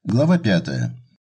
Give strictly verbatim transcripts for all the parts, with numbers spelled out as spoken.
Глава пятая.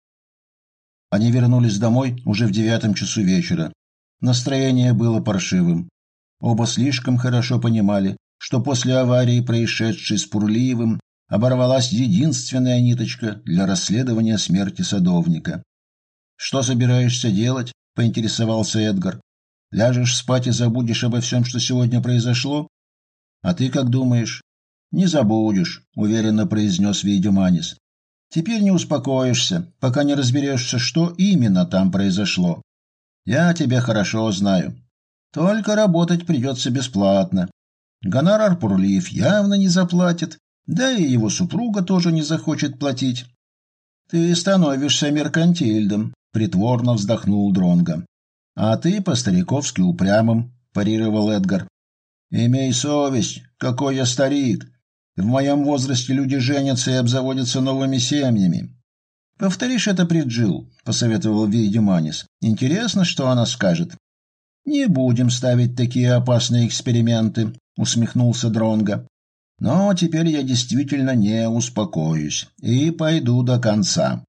Они вернулись домой уже в девятом часу вечера. Настроение было паршивым. Оба слишком хорошо понимали, что после аварии, происшедшей с Пурлиевым, оборвалась единственная ниточка для расследования смерти садовника. «Что собираешься делать?» – поинтересовался Эдгар. «Ляжешь спать и забудешь обо всем, что сегодня произошло? А ты как думаешь?» «Не забудешь», – уверенно произнес Вейдеманис. «Теперь не успокоишься, пока не разберешься, что именно там произошло. Я тебя хорошо знаю. Только работать придется бесплатно. Гонорар Пурлиев явно не заплатит, да и его супруга тоже не захочет платить. Ты становишься меркантильным», — притворно вздохнул Дронго. «А ты по-стариковски упрямым», — парировал Эдгар. «Имей совесть, какой я старик. В моем возрасте люди женятся и обзаводятся новыми семьями». «Повторишь это при Джилл», — посоветовал Вейдеманис. «Интересно, что она скажет». «Не будем ставить такие опасные эксперименты», — усмехнулся Дронго. «Но теперь я действительно не успокоюсь и пойду до конца».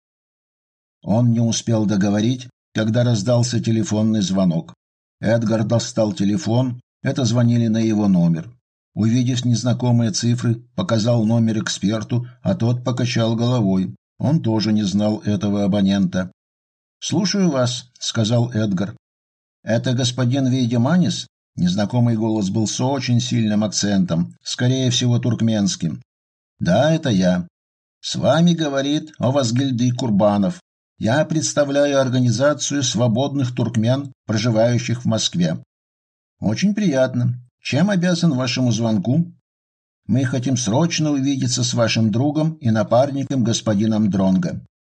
Он не успел договорить, когда раздался телефонный звонок. Эдгар достал телефон, это звонили на его номер. Увидев незнакомые цифры, показал номер эксперту, а тот покачал головой. Он тоже не знал этого абонента. «Слушаю вас», — сказал Эдгар. «Это господин Вейдеманис?» Незнакомый голос был с очень сильным акцентом, скорее всего туркменским. «Да, это я. С вами говорит Овазгильды Курбанов. Я представляю организацию свободных туркмен, проживающих в Москве». «Очень приятно. Чем обязан вашему звонку?» «Мы хотим срочно увидеться с вашим другом и напарником господином Дронго».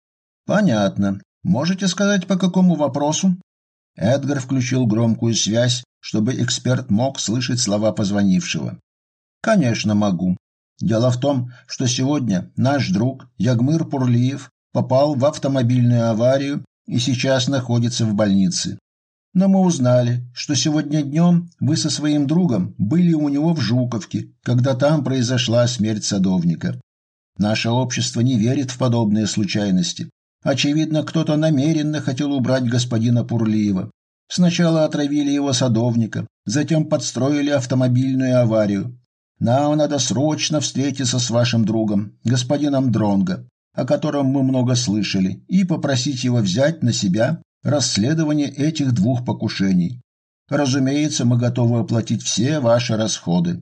«Понятно. Можете сказать, по какому вопросу?» Эдгар включил громкую связь, чтобы эксперт мог слышать слова позвонившего. «Конечно, могу. Дело в том, что сегодня наш друг Ягмыр Пурлиев попал в автомобильную аварию и сейчас находится в больнице. Но мы узнали, что сегодня днем вы со своим другом были у него в Жуковке, когда там произошла смерть садовника. Наше общество не верит в подобные случайности. Очевидно, кто-то намеренно хотел убрать господина Пурлиева. Сначала отравили его садовника, затем подстроили автомобильную аварию. Нам надо срочно встретиться с вашим другом, господином Дронго, о котором мы много слышали, и попросить его взять на себя расследование этих двух покушений. Разумеется, мы готовы оплатить все ваши расходы».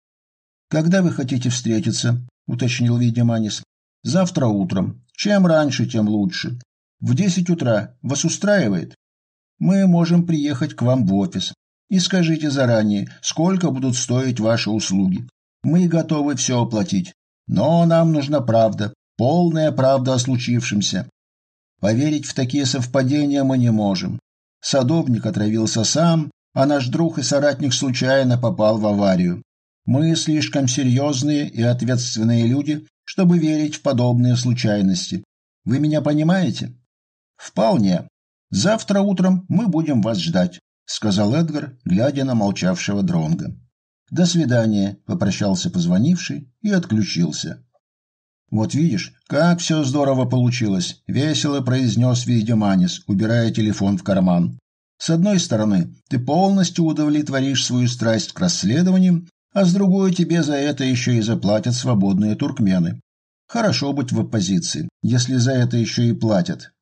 «Когда вы хотите встретиться?» — уточнил Вейдеманис. «Завтра утром. Чем раньше, тем лучше. В десять утра. Вас устраивает? Мы можем приехать к вам в офис. И скажите заранее, сколько будут стоить ваши услуги. Мы готовы все оплатить. Но нам нужна правда, полная правда о случившемся. Поверить в такие совпадения мы не можем. Садовник отравился сам, а наш друг и соратник случайно попал в аварию. Мы слишком серьезные и ответственные люди, чтобы верить в подобные случайности. Вы меня понимаете?» «Вполне. Завтра утром мы будем вас ждать», — сказал Эдгар, глядя на молчавшего Дронго. «До свидания», — попрощался позвонивший и отключился. «Вот видишь, как все здорово получилось», — весело произнес Вейдеманис, убирая телефон в карман. «С одной стороны, ты полностью удовлетворишь свою страсть к расследованиям, а с другой тебе за это еще и заплатят свободные туркмены. Хорошо быть в оппозиции, если за это еще и платят».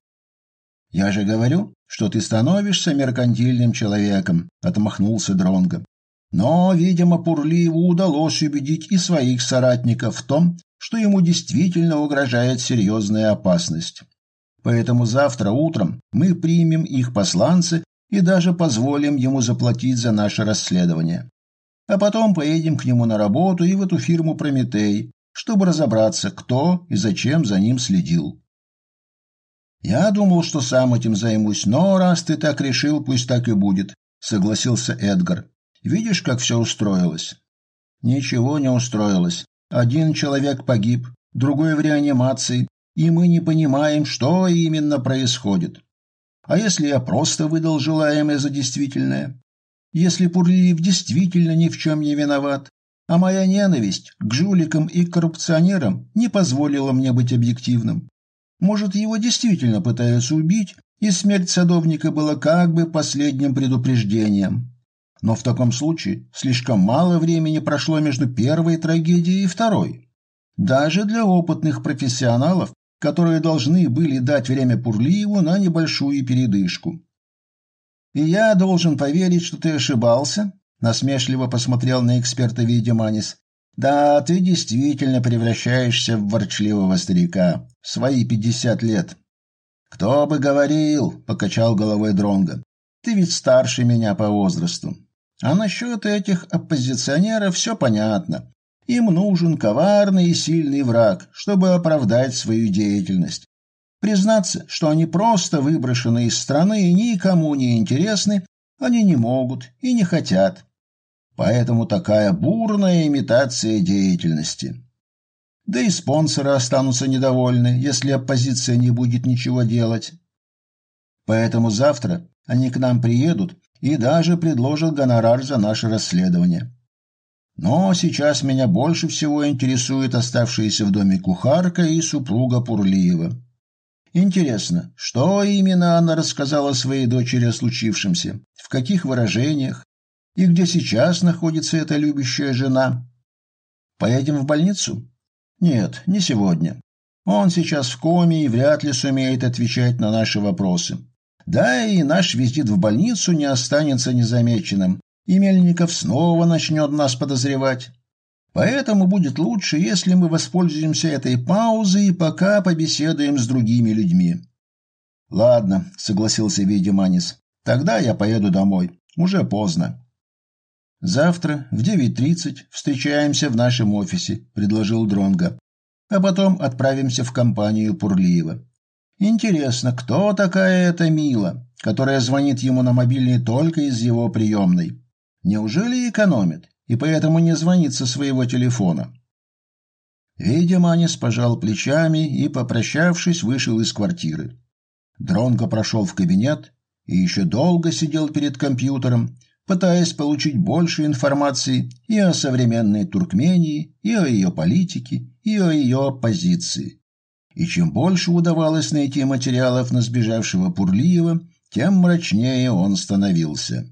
«Я же говорю, что ты становишься меркантильным человеком», — отмахнулся Дронго. Но, видимо, Пурлиеву удалось убедить и своих соратников в том, что ему действительно угрожает серьезная опасность. Поэтому завтра утром мы примем их посланцы и даже позволим ему заплатить за наше расследование. А потом поедем к нему на работу и в эту фирму «Прометей», чтобы разобраться, кто и зачем за ним следил. «Я думал, что сам этим займусь, но раз ты так решил, пусть так и будет», — согласился Эдгар. «Видишь, как все устроилось?» «Ничего не устроилось. Один человек погиб, другой в реанимации, и мы не понимаем, что именно происходит. А если я просто выдал желаемое за действительное? Если Пурлиев действительно ни в чем не виноват, а моя ненависть к жуликам и коррупционерам не позволила мне быть объективным? Может, его действительно пытаются убить, и смерть садовника была как бы последним предупреждением. Но в таком случае слишком мало времени прошло между первой трагедией и второй. Даже для опытных профессионалов, которые должны были дать время Пурлиеву на небольшую передышку. «И я должен поверить, что ты ошибался?» — насмешливо посмотрел на эксперта Вейдеманис. «Да, ты действительно превращаешься в ворчливого старика. В свои пятьдесят лет». «Кто бы говорил?» — покачал головой Дронго. «Ты ведь старше меня по возрасту. А насчет этих оппозиционеров все понятно. Им нужен коварный и сильный враг, чтобы оправдать свою деятельность. Признаться, что они просто выброшены из страны и никому не интересны, они не могут и не хотят. Поэтому такая бурная имитация деятельности. Да и спонсоры останутся недовольны, если оппозиция не будет ничего делать. Поэтому завтра они к нам приедут и даже предложат гонорар за наше расследование. Но сейчас меня больше всего интересует оставшаяся в доме кухарка и супруга Пурлиева. Интересно, что именно она рассказала своей дочери о случившемся, в каких выражениях, и где сейчас находится эта любящая жена? Поедем в больницу? Нет, не сегодня. Он сейчас в коме и вряд ли сумеет отвечать на наши вопросы. Да и наш визит в больницу не останется незамеченным, и Мельников снова начнет нас подозревать. Поэтому будет лучше, если мы воспользуемся этой паузой и пока побеседуем с другими людьми. Ладно, согласился Вейдеманис. Тогда я поеду домой. Уже поздно. Завтра в девять тридцать встречаемся в нашем офисе, предложил Дронго. А потом отправимся в компанию Пурлиева. Интересно, кто такая эта Мила, которая звонит ему на мобильный только из его приемной? Неужели экономит и поэтому не звонит со своего телефона? Вейдеманис пожал плечами и, попрощавшись, вышел из квартиры. Дронго прошел в кабинет и еще долго сидел перед компьютером, пытаясь получить больше информации и о современной Туркмении, и о ее политике, и о ее оппозиции. И чем больше удавалось найти материалов на сбежавшего Пурлиева, тем мрачнее он становился.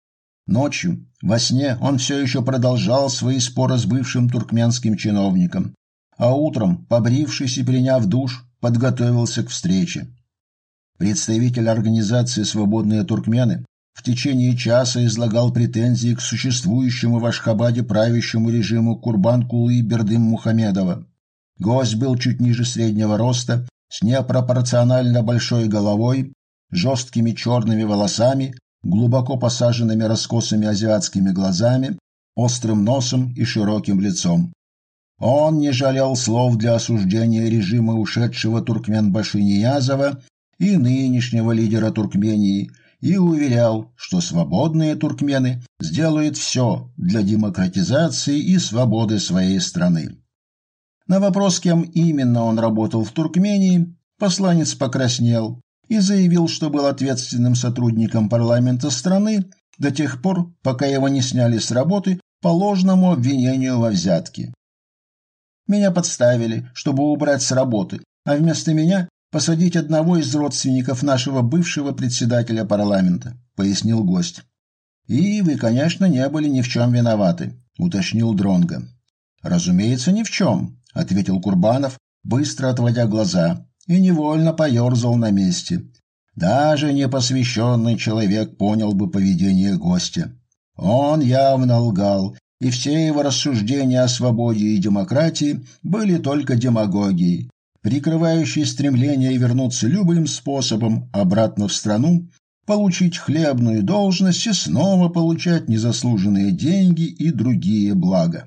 Ночью, во сне, он все еще продолжал свои споры с бывшим туркменским чиновником, а утром, побрившись и приняв душ, подготовился к встрече. Представитель организации «Свободные туркмены» в течение часа излагал претензии к существующему в Ашхабаде правящему режиму Курбанкулы Бердым-Мухамедова. Гость был чуть ниже среднего роста, с непропорционально большой головой, жесткими черными волосами, глубоко посаженными раскосыми азиатскими глазами, острым носом и широким лицом. Он не жалел слов для осуждения режима ушедшего Туркменбашы Ниязова и нынешнего лидера Туркмении и уверял, что свободные туркмены сделают все для демократизации и свободы своей страны. На вопрос, кем именно он работал в Туркмении, посланец покраснел и заявил, что был ответственным сотрудником парламента страны до тех пор, пока его не сняли с работы по ложному обвинению во взятке. Меня подставили, чтобы убрать с работы, а вместо меня посадить одного из родственников нашего бывшего председателя парламента, пояснил гость. И вы, конечно, не были ни в чем виноваты, уточнил Дронго. Разумеется, ни в чем, ответил Курбанов, быстро отводя глаза, и невольно поерзал на месте. Даже непосвященный человек понял бы поведение гостя. Он явно лгал, и все его рассуждения о свободе и демократии были только демагогией, прикрывающей стремление вернуться любым способом обратно в страну, получить хлебную должность и снова получать незаслуженные деньги и другие блага.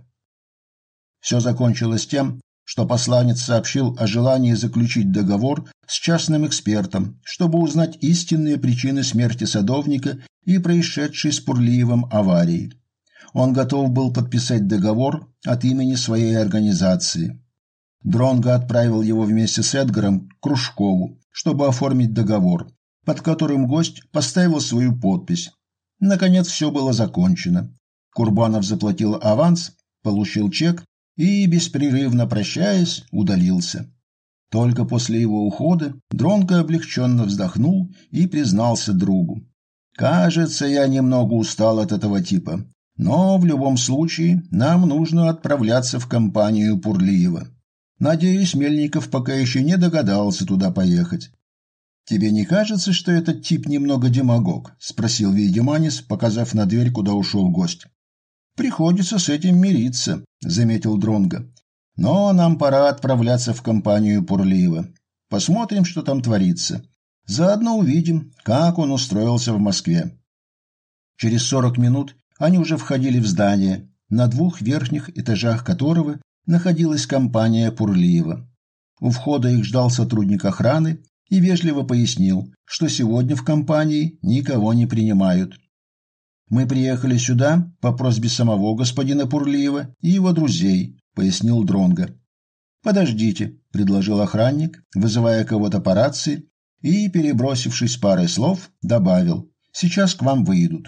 Все закончилось тем, что посланец сообщил о желании заключить договор с частным экспертом, чтобы узнать истинные причины смерти садовника и происшедшей с Пурлиевым аварии. Он готов был подписать договор от имени своей организации. Дронго отправил его вместе с Эдгаром к Кружкову, чтобы оформить договор, под которым гость поставил свою подпись. Наконец все было закончено. Курбанов заплатил аванс, получил чек и, беспрерывно прощаясь, удалился. Только после его ухода Дронго облегченно вздохнул и признался другу: «Кажется, я немного устал от этого типа, но в любом случае нам нужно отправляться в компанию Пурлиева. Надеюсь, Мельников пока еще не догадался туда поехать». «Тебе не кажется, что этот тип немного демагог?» – спросил Вейдеманис, показав на дверь, куда ушел гость. «Приходится с этим мириться», – заметил Дронго. «Но нам пора отправляться в компанию Пурлиева. Посмотрим, что там творится. Заодно увидим, как он устроился в Москве». Через сорок минут они уже входили в здание, на двух верхних этажах которого находилась компания Пурлиева. У входа их ждал сотрудник охраны и вежливо пояснил, что сегодня в компании никого не принимают. «Мы приехали сюда по просьбе самого господина Пурлиева и его друзей», — пояснил Дронго. «Подождите», — предложил охранник, вызывая кого-то по рации, и, перебросившись парой слов, добавил: «Сейчас к вам выйдут».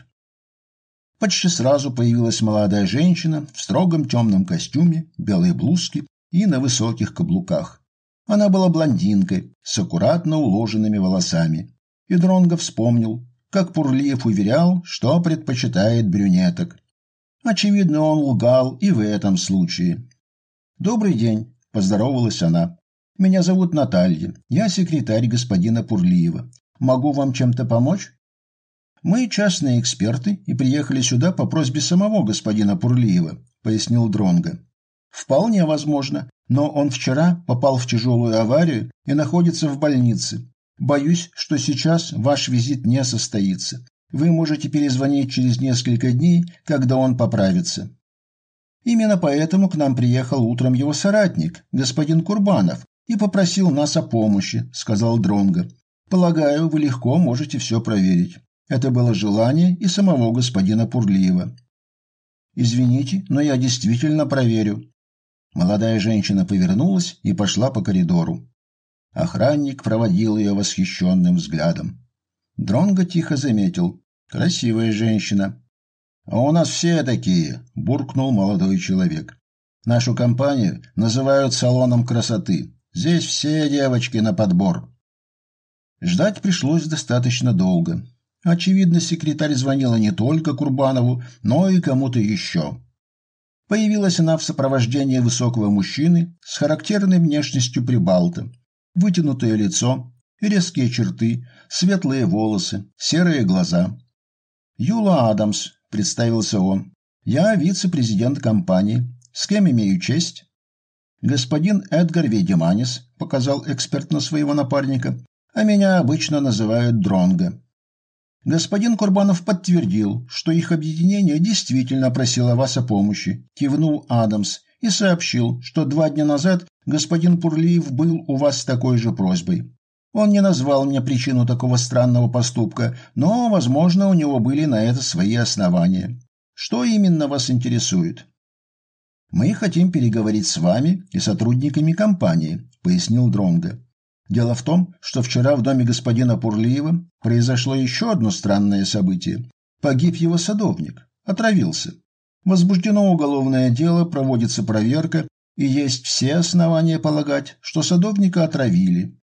Почти сразу появилась молодая женщина в строгом темном костюме, белой блузке и на высоких каблуках. Она была блондинкой с аккуратно уложенными волосами, и Дронго вспомнил, как Пурлиев уверял, что предпочитает брюнеток. Очевидно, он лгал и в этом случае. «Добрый день», – поздоровалась она. «Меня зовут Наталья, я секретарь господина Пурлиева. Могу вам чем-то помочь?» «Мы частные эксперты и приехали сюда по просьбе самого господина Пурлиева», – пояснил Дронго. «Вполне возможно, но он вчера попал в тяжелую аварию и находится в больнице. Боюсь, что сейчас ваш визит не состоится. Вы можете перезвонить через несколько дней, когда он поправится». «Именно поэтому к нам приехал утром его соратник, господин Курбанов, и попросил нас о помощи», – сказал Дронго. «Полагаю, вы легко можете все проверить. Это было желание и самого господина Пурлиева». «Извините, но я действительно проверю». Молодая женщина повернулась и пошла по коридору. Охранник проводил ее восхищенным взглядом. Дронго тихо заметил: «Красивая женщина». «А у нас все такие», – буркнул молодой человек. «Нашу компанию называют салоном красоты. Здесь все девочки на подбор». Ждать пришлось достаточно долго. Очевидно, секретарь звонила не только Курбанову, но и кому-то еще. Появилась она в сопровождении высокого мужчины с характерной внешностью прибалта. Вытянутое лицо, резкие черты, светлые волосы, серые глаза. «Юла Адамс», — представился он. «Я вице-президент компании. С кем имею честь?» «Господин Эдгар Вейдеманис», — показал эксперт на своего напарника, «а меня обычно называют Дронго». «Господин Курбанов подтвердил, что их объединение действительно просило вас о помощи», – кивнул Адамс и сообщил, что два дня назад господин Пурлиев был у вас с такой же просьбой. Он не назвал мне причину такого странного поступка, но, возможно, у него были на это свои основания. Что именно вас интересует?» «Мы хотим переговорить с вами и сотрудниками компании», – пояснил Дронго. «Дело в том, что вчера в доме господина Пурлиева произошло еще одно странное событие. Погиб его садовник, отравился. Возбуждено уголовное дело, проводится проверка, и есть все основания полагать, что садовника отравили».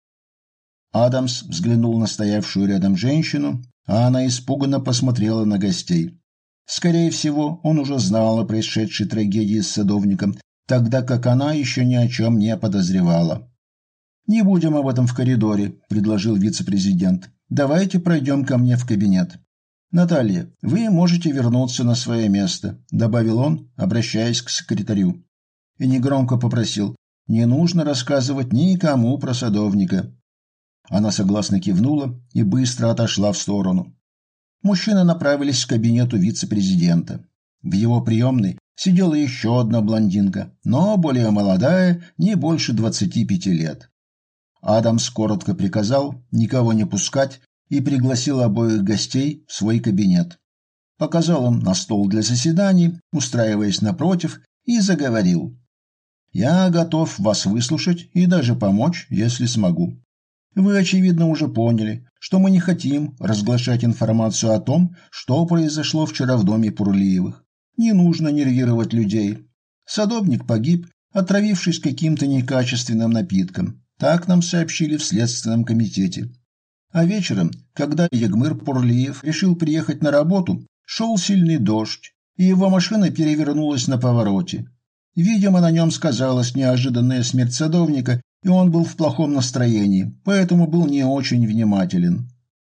Адамс взглянул на стоявшую рядом женщину, а она испуганно посмотрела на гостей. Скорее всего, он уже знал о происшедшей трагедии с садовником, тогда как она еще ни о чем не подозревала. «Не будем об этом в коридоре», – предложил вице-президент. «Давайте пройдем ко мне в кабинет. Наталья, вы можете вернуться на свое место», – добавил он, обращаясь к секретарю. И негромко попросил: «Не нужно рассказывать никому про садовника». Она согласно кивнула и быстро отошла в сторону. Мужчины направились к кабинету вице-президента. В его приемной сидела еще одна блондинка, но более молодая, не больше двадцати пяти лет. Адамс коротко приказал никого не пускать и пригласил обоих гостей в свой кабинет. Показал им на стол для заседаний, устраиваясь напротив, и заговорил: «Я готов вас выслушать и даже помочь, если смогу. Вы, очевидно, уже поняли, что мы не хотим разглашать информацию о том, что произошло вчера в доме Пурлиевых. Не нужно нервировать людей. Садовник погиб, отравившись каким-то некачественным напитком. Так нам сообщили в Следственном комитете. А вечером, когда Ягмыр Пурлиев решил приехать на работу, шел сильный дождь, и его машина перевернулась на повороте. Видимо, на нем сказалась неожиданная смерть садовника, и он был в плохом настроении, поэтому был не очень внимателен.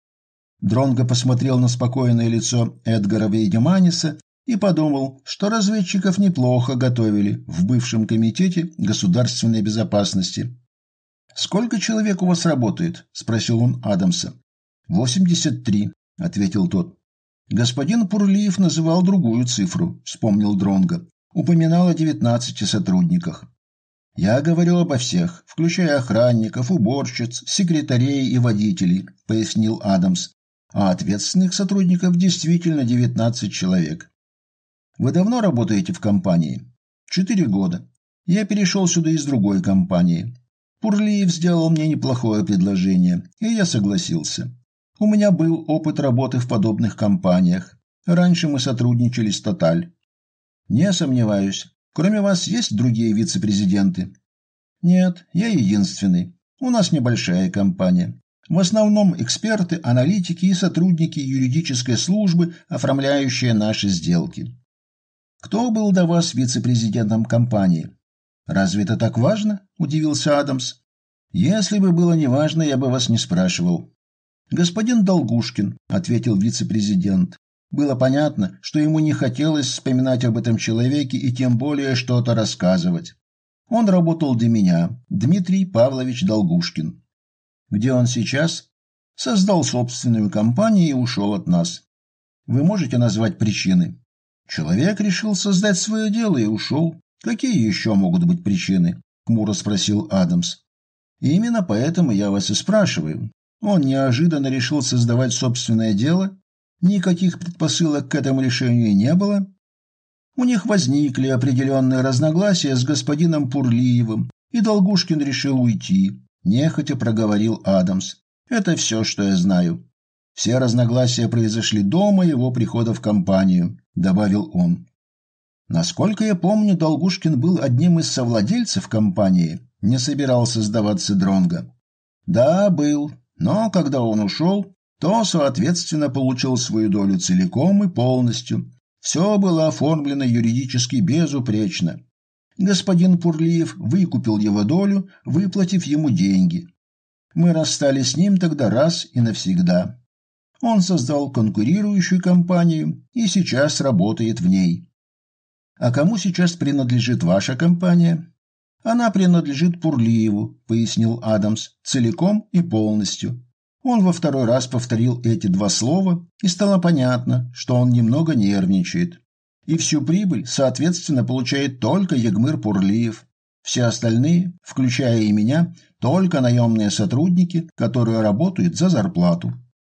Дронго посмотрел на спокойное лицо Эдгара Вейдеманиса и подумал, что разведчиков неплохо готовили в бывшем комитете государственной безопасности. «Сколько человек у вас работает?» – спросил он Адамса. «Восемьдесят три», – ответил тот. «Господин Пурлиев называл другую цифру», – вспомнил Дронго. «Упоминал о девятнадцати сотрудниках». «Я говорю обо всех, включая охранников, уборщиц, секретарей и водителей», – пояснил Адамс. «А ответственных сотрудников действительно девятнадцать человек». «Вы давно работаете в компании?» «Четыре года. Я перешел сюда из другой компании. Пурлиев сделал мне неплохое предложение, и я согласился. У меня был опыт работы в подобных компаниях. Раньше мы сотрудничали с «Тоталь». «Не сомневаюсь. Кроме вас есть другие вице-президенты?» «Нет, я единственный. У нас небольшая компания. В основном эксперты, аналитики и сотрудники юридической службы, оформляющие наши сделки». «Кто был до вас вице-президентом компании?» «Разве это так важно?» – удивился Адамс. «Если бы было неважно, я бы вас не спрашивал». «Господин Долгушкин», – ответил вице-президент. Было понятно, что ему не хотелось вспоминать об этом человеке и тем более что-то рассказывать. Он работал для меня, Дмитрий Павлович Долгушкин. Где он сейчас? Создал собственную компанию и ушел от нас. Вы можете назвать причины? Человек решил создать свое дело и ушел. Какие еще могут быть причины? Хмуро спросил Адамс. И именно поэтому я вас и спрашиваю. Он неожиданно решил создавать собственное дело? Никаких предпосылок к этому решению не было? У них возникли определенные разногласия с господином Пурлиевым, и Долгушкин решил уйти, нехотя проговорил Адамс. Это все, что я знаю. Все разногласия произошли до моего прихода в компанию, добавил он. Насколько я помню, Долгушкин был одним из совладельцев компании, не собирался сдаваться Дронго. Да, был, но когда он ушел, то, соответственно, получил свою долю целиком и полностью. Все было оформлено юридически безупречно. Господин Пурлиев выкупил его долю, выплатив ему деньги. Мы расстались с ним тогда раз и навсегда. Он создал конкурирующую компанию и сейчас работает в ней. А кому сейчас принадлежит ваша компания? Она принадлежит Пурлиеву, пояснил Адамс, целиком и полностью. Он во второй раз повторил эти два слова, и стало понятно, что он немного нервничает. И всю прибыль, соответственно, получает только Ягмыр Пурлиев. Все остальные, включая и меня, только наемные сотрудники, которые работают за зарплату.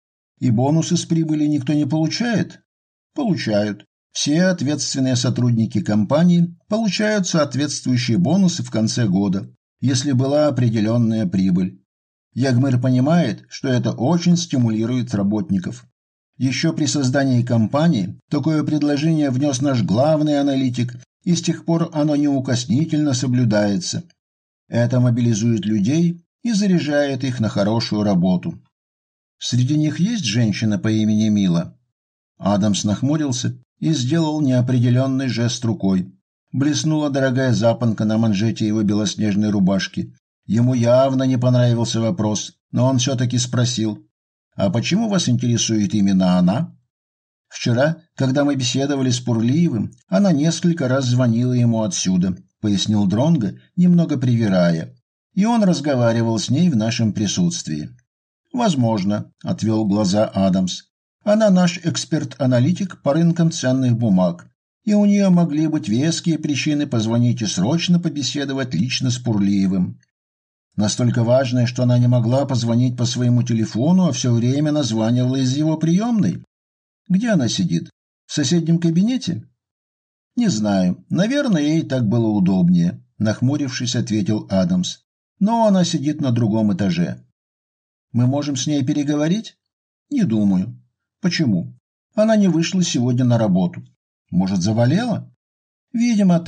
И бонусы с прибыли никто не получает? Получают. Все ответственные сотрудники компании получают соответствующие бонусы в конце года, если была определенная прибыль. Ягмыр понимает, что это очень стимулирует работников. Еще при создании компании такое предложение внес наш главный аналитик, и с тех пор оно неукоснительно соблюдается. Это мобилизует людей и заряжает их на хорошую работу. Среди них есть женщина по имени Мила? Адамс нахмурился и сделал неопределенный жест рукой. Блеснула дорогая запонка на манжете его белоснежной рубашки. Ему явно не понравился вопрос, но он все-таки спросил: «А почему вас интересует именно она?» «Вчера, когда мы беседовали с Пурлиевым, она несколько раз звонила ему отсюда», — пояснил Дронго, немного привирая. «И он разговаривал с ней в нашем присутствии». «Возможно», — отвел глаза Адамс. «Она наш эксперт-аналитик по рынкам ценных бумаг, и у нее могли быть веские причины позвонить и срочно побеседовать лично с Пурлиевым. Настолько важное, что она не могла позвонить по своему телефону, а все время названивала из его приемной. Где она сидит? В соседнем кабинете?» «Не знаю. Наверное, ей так было удобнее», — нахмурившись, ответил Адамс. «Но она сидит на другом этаже». «Мы можем с ней переговорить?» «Не думаю». «Почему?» «Она не вышла сегодня на работу». «Может, заболела?» «Видимо, так.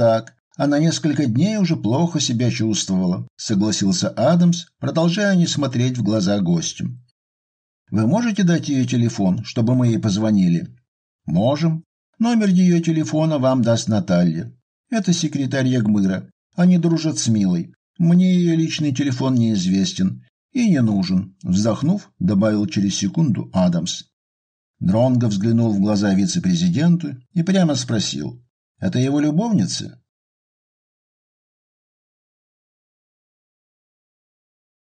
Она несколько дней уже плохо себя чувствовала, согласился Адамс, продолжая не смотреть в глаза гостю. Вы можете дать ее телефон, чтобы мы ей позвонили? Можем. Номер ее телефона вам даст Наталья. Это секретарь Ягмыра. Они дружат с Милой. Мне ее личный телефон неизвестен и не нужен, вздохнув, добавил через секунду Адамс. Дронго взглянул в глаза вице-президенту и прямо спросил: "Это его любовница?"